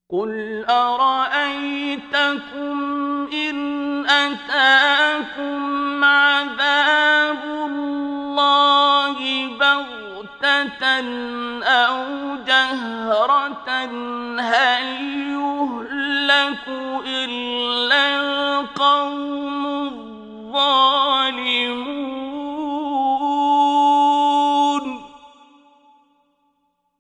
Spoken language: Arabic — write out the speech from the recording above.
قُلْ أَرَأَيْتَكُمْ إِنْ أَتَاكُمْ عَذَابُ اللَّهِ بَغْتَةً أَوْ جَهْرَةً هَلْ يُهْلَكُ إِلَّا الْقَوْمُ الظَّالِمُونَ